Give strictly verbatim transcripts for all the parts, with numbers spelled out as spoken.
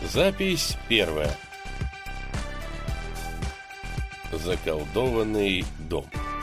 Запись первая. Заколдованный дом.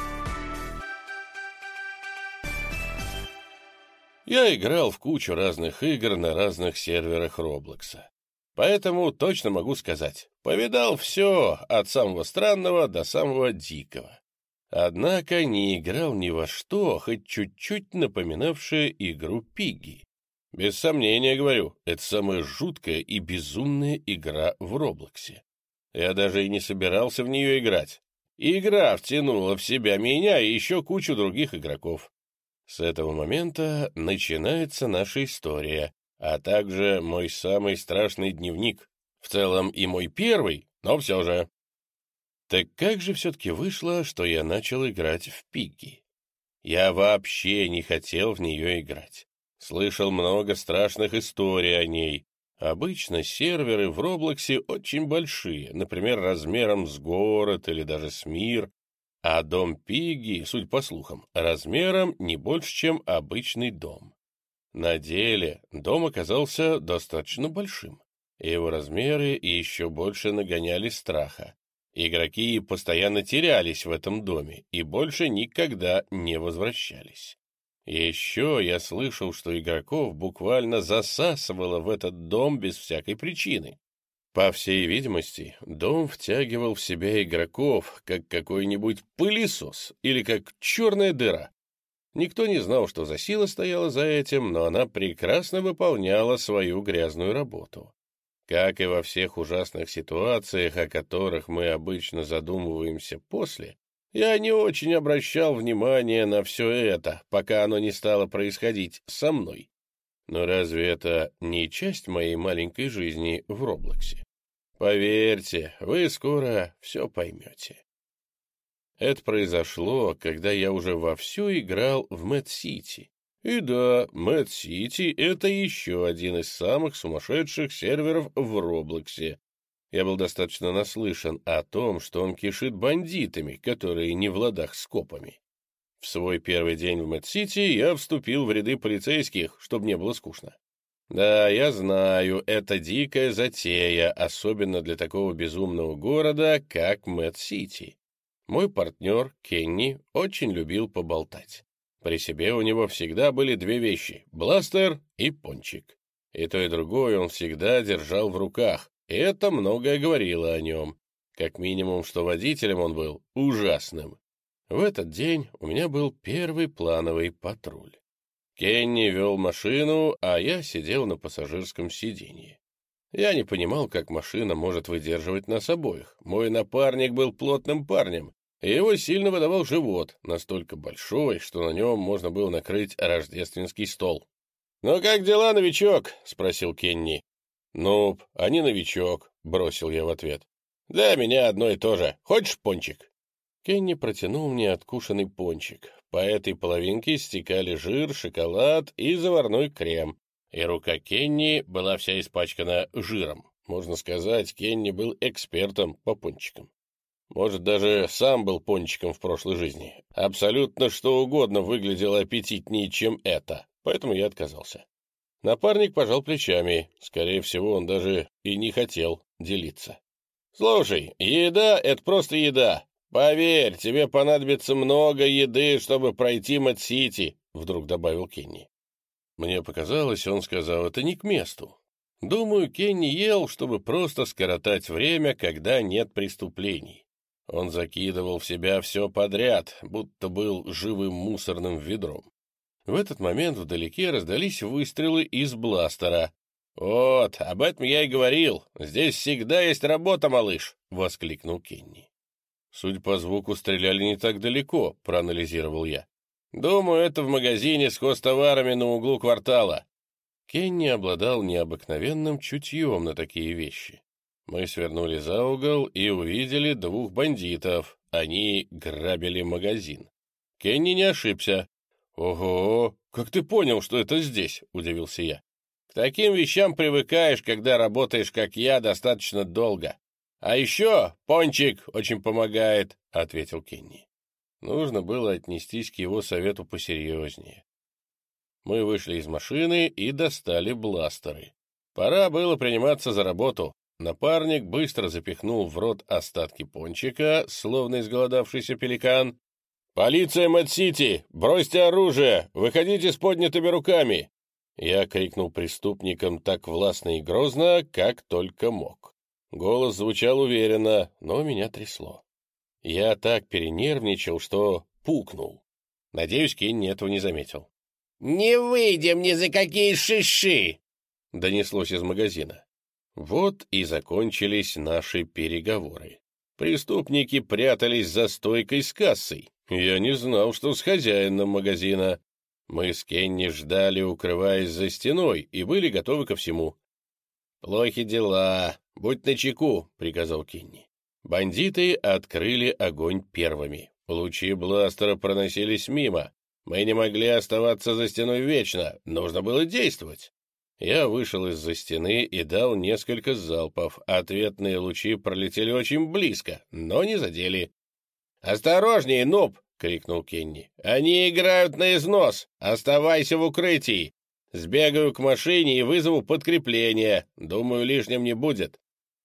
Я играл в кучу разных игр на разных серверах Роблокса. Поэтому точно могу сказать, повидал все, от самого странного до самого дикого. Однако не играл ни во что, хоть чуть-чуть напоминавшее игру Пигги. Без сомнения, говорю, это самая жуткая и безумная игра в Роблоксе. Я даже и не собирался в нее играть. Игра втянула в себя меня и еще кучу других игроков. С этого момента начинается наша история, а также мой самый страшный дневник. В целом и мой первый, но все же. Так как же все-таки вышло, что я начал играть в Пигги? Я вообще не хотел в нее играть. Слышал много страшных историй о ней. Обычно серверы в Роблоксе очень большие, например, размером с город или даже с мир, а дом Пигги, судя по слухам, размером не больше, чем обычный дом. На деле дом оказался достаточно большим, и его размеры еще больше нагоняли страха. Игроки постоянно терялись в этом доме и больше никогда не возвращались. Еще я слышал, что игроков буквально засасывало в этот дом без всякой причины. По всей видимости, дом втягивал в себя игроков, как какой-нибудь пылесос или как черная дыра. Никто не знал, что за сила стояла за этим, но она прекрасно выполняла свою грязную работу. Как и во всех ужасных ситуациях, о которых мы обычно задумываемся после, я не очень обращал внимание на все это, пока оно не стало происходить со мной. Но разве это не часть моей маленькой жизни в Роблоксе? Поверьте, вы скоро все поймете. Это произошло, когда я уже вовсю играл в Мэд-Сити. И да, Мэд-Сити — это еще один из самых сумасшедших серверов в Роблоксе. Я был достаточно наслышан о том, что он кишит бандитами, которые не в ладах с копами. В свой первый день в Мэд-Сити я вступил в ряды полицейских, чтобы не было скучно. Да, я знаю, это дикая затея, особенно для такого безумного города, как Мэд-Сити. Мой партнер, Кенни, очень любил поболтать. При себе у него всегда были две вещи — бластер и пончик. И то, и другое он всегда держал в руках, и это многое говорило о нем. Как минимум, что водителем он был ужасным. В этот день у меня был первый плановый патруль. Кенни вел машину, а я сидел на пассажирском сиденье. Я не понимал, как машина может выдерживать нас обоих. Мой напарник был плотным парнем, и его сильно выдавал живот, настолько большой, что на нем можно было накрыть рождественский стол. «Ну как дела, новичок?» — спросил Кенни. «Нуб, а не новичок», — бросил я в ответ. «Да, меня одно и то же. Хочешь пончик?» Кенни протянул мне откушенный пончик. По этой половинке стекали жир, шоколад и заварной крем. И рука Кенни была вся испачкана жиром. Можно сказать, Кенни был экспертом по пончикам. Может, даже сам был пончиком в прошлой жизни. Абсолютно что угодно выглядело аппетитнее, чем это, поэтому я отказался. Напарник пожал плечами. Скорее всего, он даже и не хотел делиться. «Слушай, еда — это просто еда. Поверь, тебе понадобится много еды, чтобы пройти Мэд-Сити», — вдруг добавил Кенни. Мне показалось, он сказал это не к месту. Думаю, Кенни ел, чтобы просто скоротать время, когда нет преступлений. Он закидывал в себя все подряд, будто был живым мусорным ведром. В этот момент вдалеке раздались выстрелы из бластера. «Вот, об этом я и говорил. Здесь всегда есть работа, малыш!» — воскликнул Кенни. «Судя по звуку, стреляли не так далеко», — проанализировал я. «Думаю, это в магазине с хозтоварами на углу квартала». Кенни обладал необыкновенным чутьем на такие вещи. Мы свернули за угол и увидели двух бандитов. Они грабили магазин. Кенни не ошибся. «Ого, как ты понял, что это здесь?» — удивился я. «К таким вещам привыкаешь, когда работаешь, как я, достаточно долго. А еще пончик очень помогает», — ответил Кенни. Нужно было отнестись к его совету посерьезнее. Мы вышли из машины и достали бластеры. Пора было приниматься за работу. Напарник быстро запихнул в рот остатки пончика, словно изголодавшийся пеликан. «Полиция Мэд-Сити! Бросьте оружие! Выходите с поднятыми руками!» Я крикнул преступникам так властно и грозно, как только мог. Голос звучал уверенно, но меня трясло. Я так перенервничал, что пукнул. Надеюсь, Кенни этого не заметил. «Не выйдем ни за какие шиши!» — донеслось из магазина. Вот и закончились наши переговоры. Преступники прятались за стойкой с кассой. Я не знал, что с хозяином магазина. Мы с Кенни ждали, укрываясь за стеной, и были готовы ко всему. «Плохи дела. Будь начеку», — приказал Кенни. Бандиты открыли огонь первыми. Лучи бластера проносились мимо. Мы не могли оставаться за стеной вечно. Нужно было действовать. Я вышел из-за стены и дал несколько залпов. Ответные лучи пролетели очень близко, но не задели. «Осторожнее, нуб!» — крикнул Кенни. «Они играют на износ! Оставайся в укрытии! Сбегаю к машине и вызову подкрепление. Думаю, лишним не будет».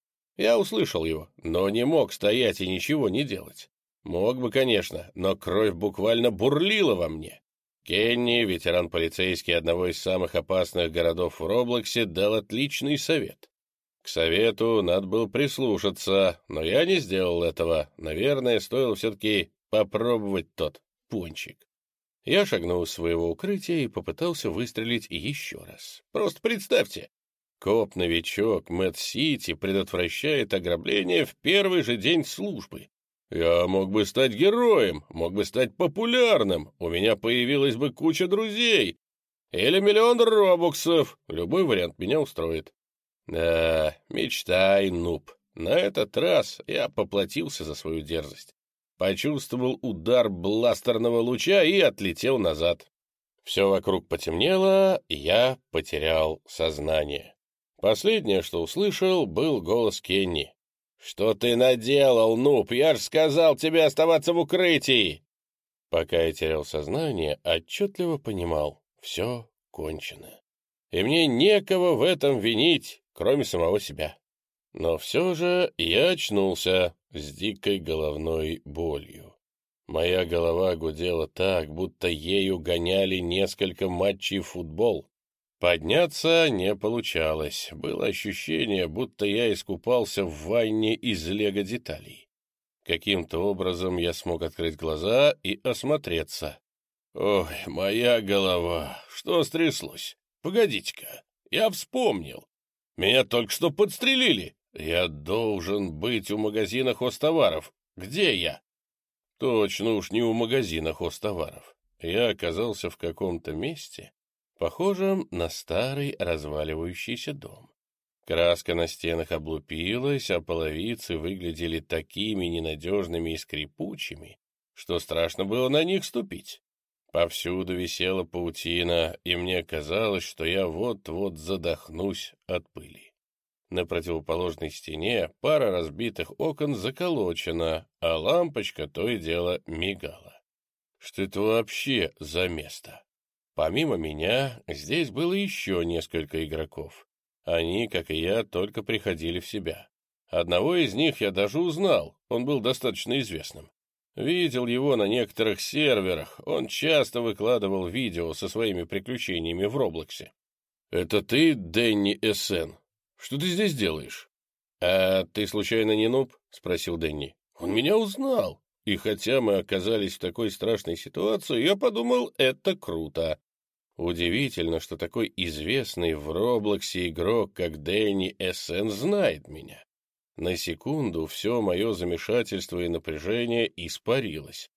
Я услышал его, но не мог стоять и ничего не делать. Мог бы, конечно, но кровь буквально бурлила во мне. Кенни, ветеран полицейский одного из самых опасных городов в Роблоксе, дал отличный совет. К совету надо было прислушаться, но я не сделал этого. Наверное, стоило все-таки попробовать тот пончик. Я шагнул из своего укрытия и попытался выстрелить еще раз. Просто представьте, коп-новичок Мэд-Сити предотвращает ограбление в первый же день службы. Я мог бы стать героем, мог бы стать популярным, у меня появилась бы куча друзей. Или миллион робоксов, любой вариант меня устроит. Да, мечтай, нуб. На этот раз я поплатился за свою дерзость. Почувствовал удар бластерного луча и отлетел назад. Все вокруг потемнело, и я потерял сознание. Последнее, что услышал, был голос Кенни. «Что ты наделал, нуб? Я же сказал тебе оставаться в укрытии!» Пока я терял сознание, отчетливо понимал — все кончено. И мне некого в этом винить, кроме самого себя. Но все же я очнулся с дикой головной болью. Моя голова гудела так, будто ею гоняли несколько матчей в футбол. Подняться не получалось. Было ощущение, будто я искупался в ванне из лего-деталей. Каким-то образом я смог открыть глаза и осмотреться. Ой, моя голова, что стряслось? Погодите-ка, я вспомнил. Меня только что подстрелили. Я должен быть у магазина хозтоваров. Где я? Точно уж не у магазина хозтоваров. Я оказался в каком-то месте, похожем на старый разваливающийся дом. Краска на стенах облупилась, а половицы выглядели такими ненадежными и скрипучими, что страшно было на них ступить. Повсюду висела паутина, и мне казалось, что я вот-вот задохнусь от пыли. На противоположной стене пара разбитых окон заколочена, а лампочка то и дело мигала. Что это вообще за место? Помимо меня, здесь было еще несколько игроков. Они, как и я, только приходили в себя. Одного из них я даже узнал, он был достаточно известным. Видел его на некоторых серверах, он часто выкладывал видео со своими приключениями в Роблоксе. «Это ты, Дэнни эс эн? Что ты здесь делаешь?» «А ты случайно не нуб?» — спросил Дэнни. «Он меня узнал, и хотя мы оказались в такой страшной ситуации, я подумал, это круто». Удивительно, что такой известный в Роблоксе игрок, как Дэнни эс эн, знает меня. На секунду все мое замешательство и напряжение испарилось.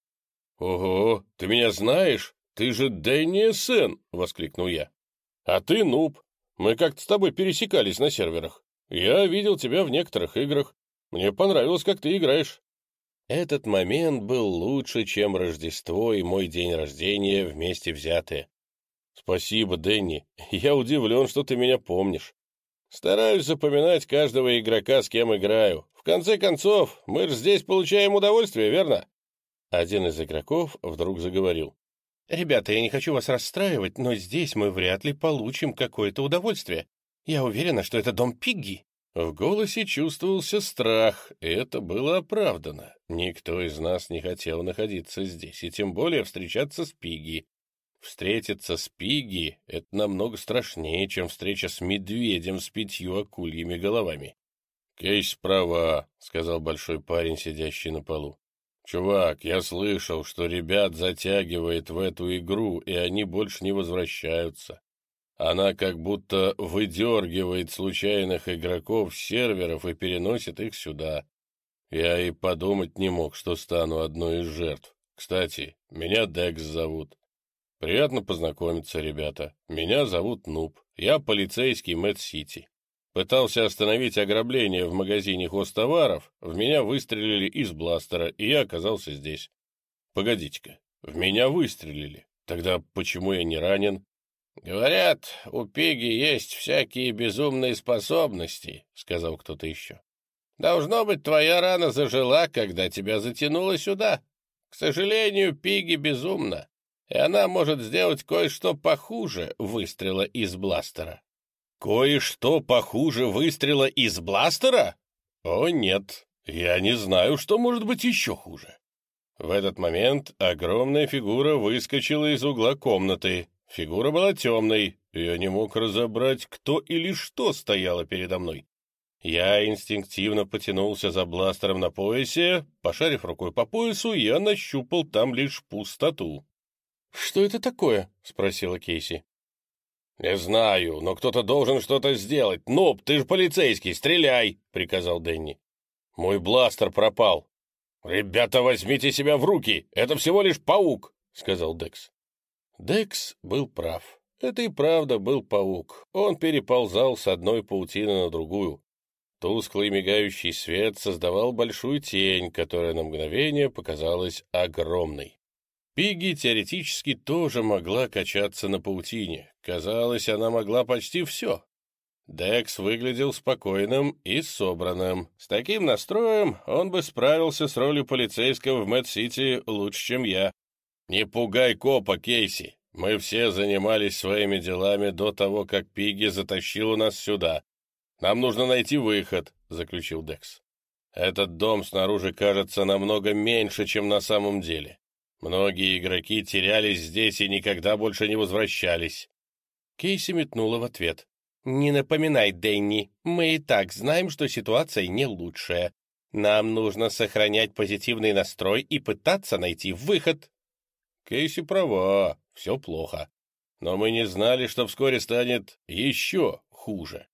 «Ого, ты меня знаешь? Ты же Дэнни эс эн!» — воскликнул я. «А ты нуб. Мы как-то с тобой пересекались на серверах. Я видел тебя в некоторых играх. Мне понравилось, как ты играешь». Этот момент был лучше, чем Рождество и мой день рождения вместе взятые. «Спасибо, Дэнни. Я удивлен, что ты меня помнишь. Стараюсь запоминать каждого игрока, с кем играю. В конце концов, мы же здесь получаем удовольствие, верно?» Один из игроков вдруг заговорил. «Ребята, я не хочу вас расстраивать, но здесь мы вряд ли получим какое-то удовольствие. Я уверена, что это дом Пигги». В голосе чувствовался страх, и это было оправдано. Никто из нас не хотел находиться здесь, и тем более встречаться с Пигги. Встретиться с Пигги — это намного страшнее, чем встреча с медведем с пятью акульями головами. «Кейс права», — сказал большой парень, сидящий на полу. «Чувак, я слышал, что ребят затягивает в эту игру, и они больше не возвращаются. Она как будто выдергивает случайных игроков с серверов и переносит их сюда. Я и подумать не мог, что стану одной из жертв. Кстати, меня Декс зовут. Приятно познакомиться, ребята. Меня зовут Нуб. Я полицейский Мэт-Сити. Пытался остановить ограбление в магазине хозтоваров, в меня выстрелили из бластера, и я оказался здесь. Погодите-ка, в меня выстрелили. Тогда почему я не ранен?» «Говорят, у Пигги есть всякие безумные способности», — сказал кто-то еще. «Должно быть, твоя рана зажила, когда тебя затянуло сюда. К сожалению, Пигги безумна, и она может сделать кое-что похуже выстрела из бластера». «Кое-что похуже выстрела из бластера? О, нет, я не знаю, что может быть еще хуже». В этот момент огромная фигура выскочила из угла комнаты. Фигура была темной, и я не мог разобрать, кто или что стояло передо мной. Я инстинктивно потянулся за бластером на поясе. Пошарив рукой по поясу, я нащупал там лишь пустоту. «Что это такое?» — спросила Кейси. «Не знаю, но кто-то должен что-то сделать. Нуб, ты же полицейский, стреляй!» — приказал Дэнни. «Мой бластер пропал». «Ребята, возьмите себя в руки! Это всего лишь паук!» — сказал Декс. Декс был прав. Это и правда был паук. Он переползал с одной паутины на другую. Тусклый мигающий свет создавал большую тень, которая на мгновение показалась огромной. Пигги теоретически тоже могла качаться на паутине. Казалось, она могла почти все. Декс выглядел спокойным и собранным. С таким настроем он бы справился с ролью полицейского в Мэт-Сити лучше, чем я. «Не пугай копа, Кейси. Мы все занимались своими делами до того, как Пигги затащила нас сюда. Нам нужно найти выход», — заключил Декс. «Этот дом снаружи кажется намного меньше, чем на самом деле. Многие игроки терялись здесь и никогда больше не возвращались». Кейси метнула в ответ. «Не напоминай, Дэнни. Мы и так знаем, что ситуация не лучшая. Нам нужно сохранять позитивный настрой и пытаться найти выход». Кейси права, все плохо. Но мы не знали, что вскоре станет еще хуже.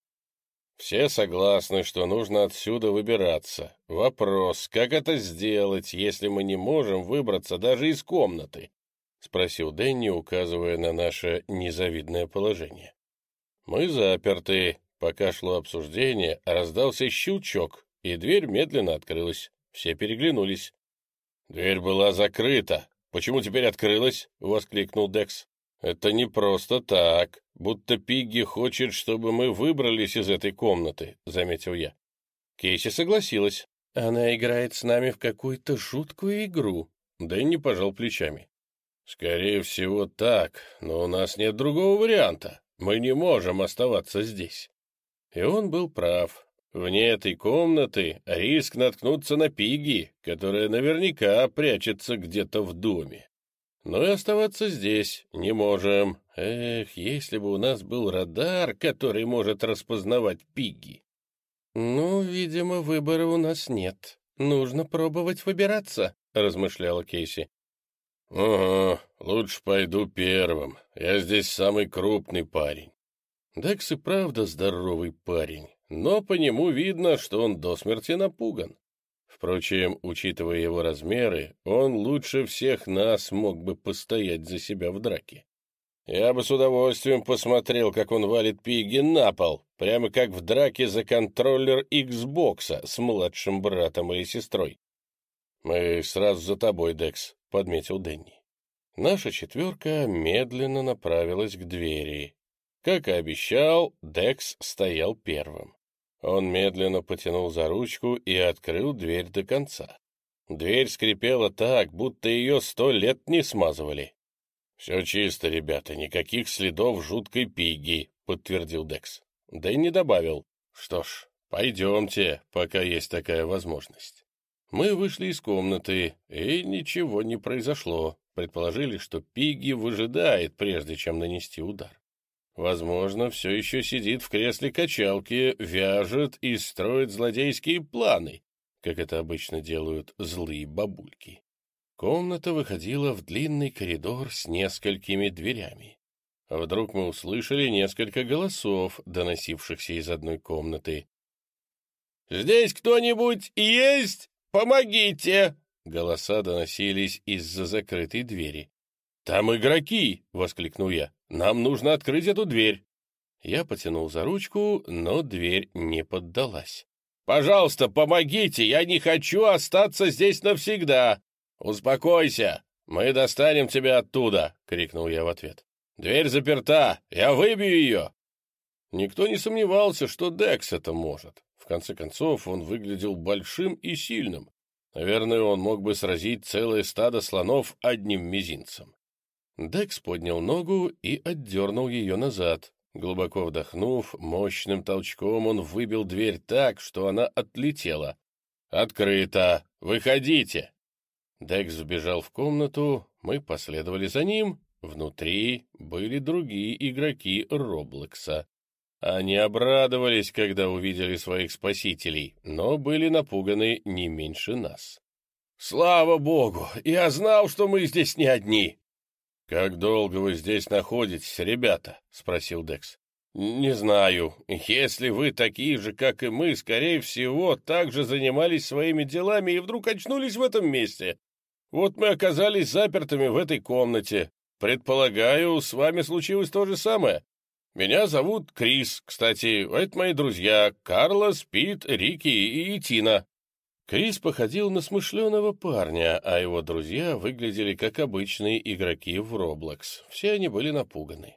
Все согласны, что нужно отсюда выбираться. Вопрос, как это сделать, если мы не можем выбраться даже из комнаты? — спросил Дэнни, указывая на наше незавидное положение. Мы заперты. Пока шло обсуждение, раздался щелчок, и дверь медленно открылась. Все переглянулись. «Дверь была закрыта. Почему теперь открылась?» — воскликнул Декс. «Это не просто так, будто Пигги хочет, чтобы мы выбрались из этой комнаты», — заметил я. Кейси согласилась. «Она играет с нами в какую-то жуткую игру». Дэнни пожал плечами. «Скорее всего, так, но у нас нет другого варианта. Мы не можем оставаться здесь». И он был прав. Вне этой комнаты риск наткнуться на Пигги, которая наверняка прячется где-то в доме. Но и оставаться здесь не можем. Эх, если бы у нас был радар, который может распознавать Пигги. «Ну, видимо, выбора у нас нет. Нужно пробовать выбираться», — размышляла Кейси. «Ага, лучше пойду первым. Я здесь самый крупный парень». Декс и правда здоровый парень, но по нему видно, что он до смерти напуган. Впрочем, учитывая его размеры, он лучше всех нас мог бы постоять за себя в драке. Я бы с удовольствием посмотрел, как он валит Пигги на пол, прямо как в драке за контроллер Xbox'а с младшим братом или сестрой. «Мы сразу за тобой, Декс», — подметил Дэнни. Наша четверка медленно направилась к двери. Как и обещал, Декс стоял первым. Он медленно потянул за ручку и открыл дверь до конца. Дверь скрипела так, будто ее сто лет не смазывали. «Все чисто, ребята, никаких следов жуткой Пигги», — подтвердил Декс. Дэнни добавил: «Что ж, пойдемте, пока есть такая возможность». Мы вышли из комнаты, и ничего не произошло. Предположили, что Пигги выжидает, прежде чем нанести удар. Возможно, все еще сидит в кресле качалки, вяжет и строит злодейские планы, как это обычно делают злые бабульки. Комната выходила в длинный коридор с несколькими дверями. Вдруг мы услышали несколько голосов, доносившихся из одной комнаты. «Здесь кто-нибудь есть? Помогите!» Голоса доносились из-за закрытой двери. «Там игроки!» — воскликнул я. «Нам нужно открыть эту дверь!» Я потянул за ручку, но дверь не поддалась. «Пожалуйста, помогите! Я не хочу остаться здесь навсегда!» «Успокойся! Мы достанем тебя оттуда!» — крикнул я в ответ. «Дверь заперта! Я выбью ее!» Никто не сомневался, что Декс это может. В конце концов, он выглядел большим и сильным. Наверное, он мог бы сразить целое стадо слонов одним мизинцем. Декс поднял ногу и отдернул ее назад. Глубоко вдохнув, мощным толчком он выбил дверь так, что она отлетела. «Открыто! Выходите!» Декс вбежал в комнату, мы последовали за ним. Внутри были другие игроки Роблокса. Они обрадовались, когда увидели своих спасителей, но были напуганы не меньше нас. «Слава богу! Я знал, что мы здесь не одни!» «Как долго вы здесь находитесь, ребята?» — спросил Декс. «Не знаю. Если вы такие же, как и мы, скорее всего, также занимались своими делами и вдруг очнулись в этом месте. Вот мы оказались запертыми в этой комнате. Предполагаю, с вами случилось то же самое. Меня зовут Крис, кстати, это мои друзья Карлос, Пит, Рики и Тина». Крис походил на смышленого парня, а его друзья выглядели как обычные игроки в Роблокс. Все они были напуганы.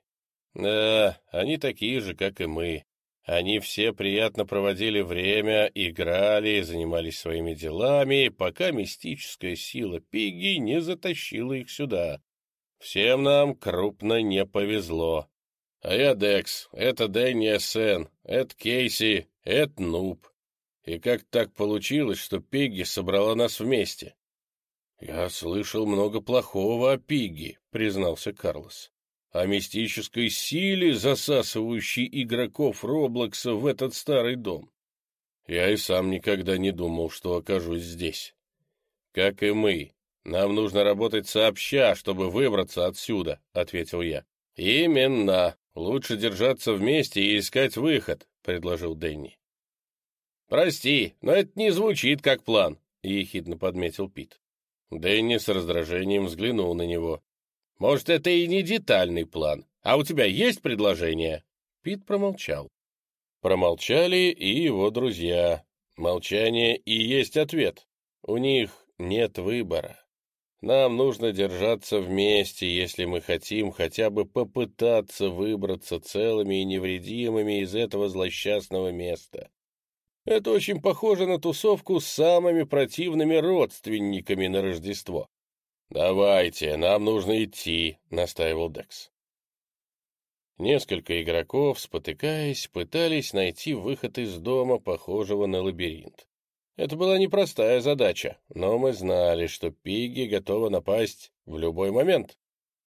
Да, они такие же, как и мы. Они все приятно проводили время, играли, занимались своими делами, пока мистическая сила Пигги не затащила их сюда. Всем нам крупно не повезло. А я Декс, это Дэнни Эссен, это Кейси, это Нуб. И как так получилось, что Пигги собрала нас вместе? — Я слышал много плохого о Пигги, — признался Карлос. — О мистической силе, засасывающей игроков Роблокса в этот старый дом. Я и сам никогда не думал, что окажусь здесь. Как и мы. Нам нужно работать сообща, чтобы выбраться отсюда, — ответил я. — Именно. Лучше держаться вместе и искать выход, — предложил Дэнни. «Прости, но это не звучит как план», — ехидно подметил Пит. Дэнни с раздражением взглянул на него. «Может, это и не детальный план, а у тебя есть предложение?» Пит промолчал. Промолчали и его друзья. Молчание и есть ответ. У них нет выбора. Нам нужно держаться вместе, если мы хотим хотя бы попытаться выбраться целыми и невредимыми из этого злосчастного места. Это очень похоже на тусовку с самыми противными родственниками на Рождество. «Давайте, нам нужно идти», — настаивал Декс. Несколько игроков, спотыкаясь, пытались найти выход из дома, похожего на лабиринт. Это была непростая задача, но мы знали, что Пигги готова напасть в любой момент.